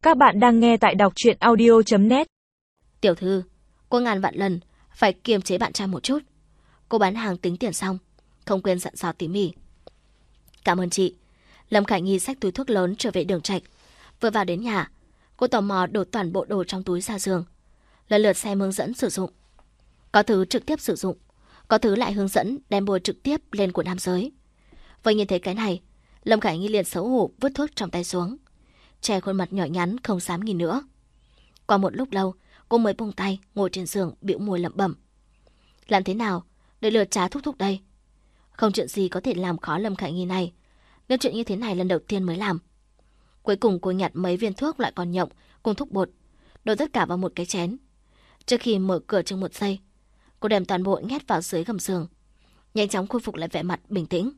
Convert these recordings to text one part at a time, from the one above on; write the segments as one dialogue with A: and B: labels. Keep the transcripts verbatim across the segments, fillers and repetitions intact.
A: Các bạn đang nghe tại đọc truyện audio chấm net.
B: Tiểu thư, cô ngàn vạn lần phải kiềm chế bạn trai một chút. Cô bán hàng tính tiền xong, không quên dặn dò tỉ mỉ. Cảm ơn chị. Lâm Khải Nhi xách túi thuốc lớn trở về Đường Trạch. Vừa vào đến nhà, cô tò mò đổ toàn bộ đồ trong túi ra giường, lần lượt xem hướng dẫn sử dụng. Có thứ trực tiếp sử dụng, có thứ lại hướng dẫn đem bôi trực tiếp lên của nam giới. Vậy nhìn thấy cái này, Lâm Khải Nhi liền xấu hổ vứt thuốc trong tay xuống, che khuôn mặt nhỏ nhắn không dám nhìn nữa. Qua một lúc lâu, cô mới buông tay ngồi trên giường bĩu môi lẩm bẩm. Làm thế nào để lừa Trá thúc thúc đây? Không chuyện gì có thể làm khó Lâm Khải Nhi này, nên chuyện như thế này lần đầu tiên mới làm. Cuối cùng cô nhặt mấy viên thuốc loại còn nhộng cùng thuốc bột, đổ tất cả vào một cái chén. Trước khi mở cửa trong một giây, cô đem toàn bộ nhét vào dưới gầm giường, nhanh chóng khôi phục lại vẻ mặt bình tĩnh.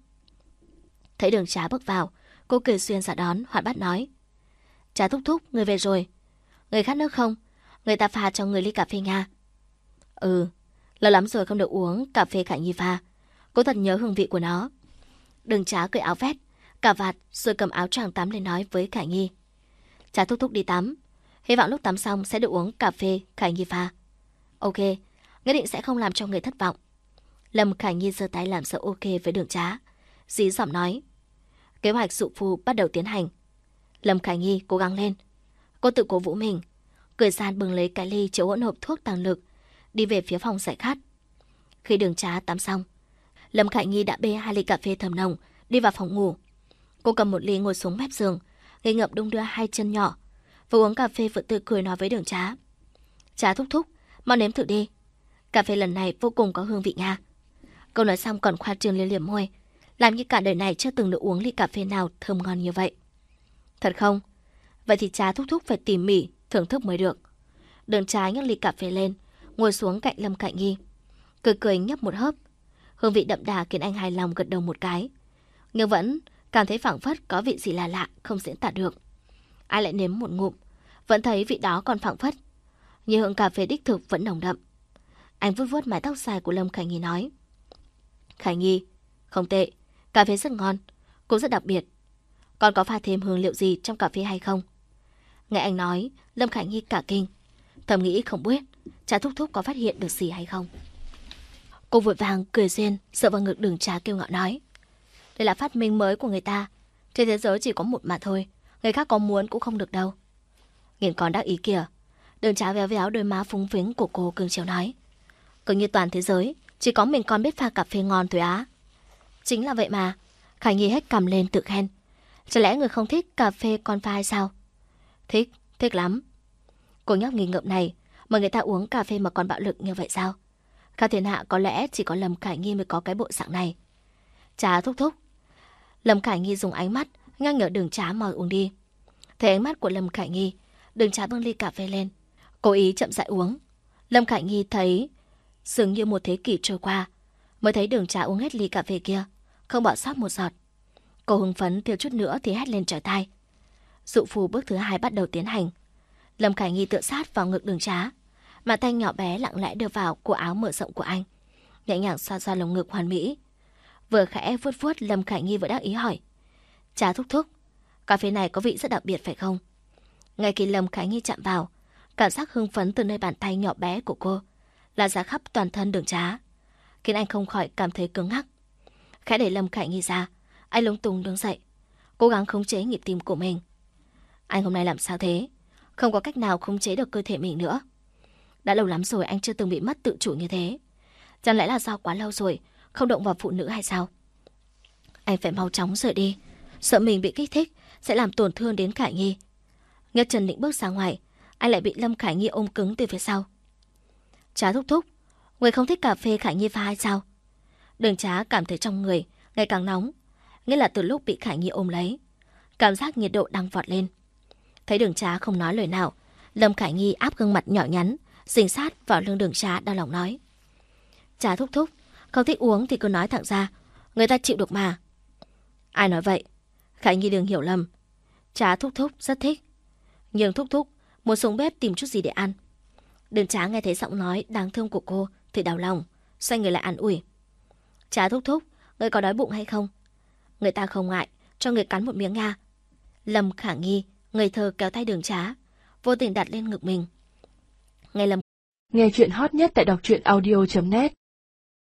B: Thấy Đường Trá bước vào, cô cười xuyên ra đón, hoạt bát nói: Trá thúc thúc, người về rồi. Người khát nước không? Người ta pha cho người ly cà phê nha. Ừ, lâu lắm rồi không được uống cà phê Khải Nhi pha. Cô thật nhớ hương vị của nó. Đường Trá cởi áo vest, cà vạt rồi cầm áo choàng tắm lên nói với Khải Nhi: Trá thúc thúc đi tắm, hy vọng lúc tắm xong sẽ được uống cà phê Khải Nhi pha. Ok, nhất định sẽ không làm cho người thất vọng. Lâm Khải Nhi giơ tay làm sự ok với Đường Trá, dí dỏm nói: Kế hoạch dụ phu bắt đầu tiến hành. Lâm Khải Nhi cố gắng lên. Cô tự cố vũ mình, cười gian bưng lấy cái ly chứa hỗn hợp thuốc tăng lực, đi về phía phòng giải khát. Khi Đường Trá tắm xong, Lâm Khải Nhi đã bê hai ly cà phê thơm nồng đi vào phòng ngủ. Cô cầm một ly ngồi xuống mép giường, ngây ngập đung đưa hai chân nhỏ, vừa uống cà phê vừa tươi cười nói với Đường Trá: Trá thúc thúc, mau nếm thử đi. Cà phê lần này vô cùng có hương vị nha. Câu nói xong còn khoa trương liếm liếm môi, làm như cả đời này chưa từng được uống ly cà phê nào thơm ngon như vậy. Thật không? Vậy thì Trá thúc thúc phải tỉ mỉ thưởng thức mới được. Đường Trá nhấc ly cà phê lên, ngồi xuống cạnh Lâm Khải Nhi, cười cười nhấp một hớp. Hương vị đậm đà khiến anh hài lòng gật đầu một cái, nhưng vẫn cảm thấy phảng phất có vị gì là lạ không diễn tả được. Ai lại nếm một ngụm, vẫn thấy vị đó còn phảng phất như hương cà phê đích thực vẫn nồng đậm. Anh vuốt vuốt mái tóc dài của Lâm Khải Nhi nói: Khải Nhi, không tệ, cà phê rất ngon, cũng rất đặc biệt. Còn có pha thêm hương liệu gì trong cà phê hay không? Nghe anh nói, Lâm Khải Nhi cả kinh, thầm nghĩ không biết Trá thúc thúc có phát hiện được gì hay không. Cô vội vàng cười duyên dựa vào ngực Đường Trá kêu ngạo nói: Đây là phát minh mới của người ta, trên thế giới chỉ có một mà thôi, người khác có muốn cũng không được đâu. Nhìn con đắc ý kìa. Đường Trá véo véo đôi má phúng phính của cô cưng chiều nói: Cứ như toàn thế giới chỉ có mình con biết pha cà phê ngon thôi á. Chính là vậy mà. Khải Nhi hết cầm lên tự khen: Chả lẽ người không thích cà phê con pha hay sao? Thích, thích lắm. Cô nhóc nghỉ ngợm này mà người ta uống cà phê mà còn bạo lực như vậy sao? Cả thiên hạ có lẽ chỉ có Lâm Khải Nhi mới có cái bộ dạng này. Trá thúc thúc. Lâm Khải Nhi dùng ánh mắt nhắc nhở Đường Trá mời uống đi. Thấy ánh mắt của Lâm Khải Nhi, Đường Trá bưng ly cà phê lên, cố ý chậm rãi uống. Lâm Khải Nhi thấy dường như một thế kỷ trôi qua mới thấy Đường Trá uống hết ly cà phê kia, không bỏ sót một giọt. Cô hưng phấn thiếu chút nữa thì hét lên trời tai. Dụ phù bước thứ hai bắt đầu tiến hành. Lâm Khải Nhi tựa sát vào ngực Đường Trá, mà tay nhỏ bé lặng lẽ đưa vào cổ áo mở rộng của anh, nhẹ nhàng xoa xoa lồng ngực hoàn mỹ. Vừa khẽ vuốt vuốt, Lâm Khải Nhi vừa đắc ý hỏi: Trá thúc thúc, cà phê này có vị rất đặc biệt phải không? Ngay khi Lâm Khải Nhi chạm vào, cảm giác hưng phấn từ nơi bàn tay nhỏ bé của cô là ra khắp toàn thân Đường Trá, khiến anh không khỏi cảm thấy cứng ngắc. Khẽ để Lâm Khải Nhi ra, anh lúng túng đứng dậy, cố gắng khống chế nhịp tim của mình. Anh hôm nay làm sao thế? Không có cách nào khống chế được cơ thể mình nữa. Đã lâu lắm rồi anh chưa từng bị mất tự chủ như thế. Chẳng lẽ là do quá lâu rồi không động vào phụ nữ hay sao? Anh phải mau chóng rời đi, sợ mình bị kích thích sẽ làm tổn thương đến Khải Nhi. Nhấc chân định bước ra ngoài, anh lại bị Lâm Khải Nhi ôm cứng từ phía sau. Trá thúc thúc, người không thích cà phê Khải Nhi pha hay sao? Đường Trá cảm thấy trong người ngày càng nóng, nghĩa là từ lúc bị Khải Nhi ôm lấy, cảm giác nhiệt độ đang vọt lên. Thấy Đường Trá không nói lời nào, Lâm Khải Nhi áp gương mặt nhỏ nhắn dính sát vào lưng Đường Trá, đau lòng nói: Trá thúc thúc, không thích uống thì cứ nói thẳng ra, người ta chịu được mà. Ai nói vậy? Khải Nhi đừng hiểu lầm, Trá thúc thúc rất thích, nhưng thúc thúc muốn xuống bếp tìm chút gì để ăn. Đường Trá nghe thấy giọng nói đáng thương của cô thì đau lòng, xoay người lại an ủi: Trá thúc thúc, người có đói bụng hay không? Người ta không ngại cho người cắn một miếng nha. Lâm Khả Nhi ngây thơ kéo tay Đường Trá, vô tình đặt lên ngực mình. Nghe Lâm
A: Nghe chuyện hot nhất tại đọc truyện audio chấm net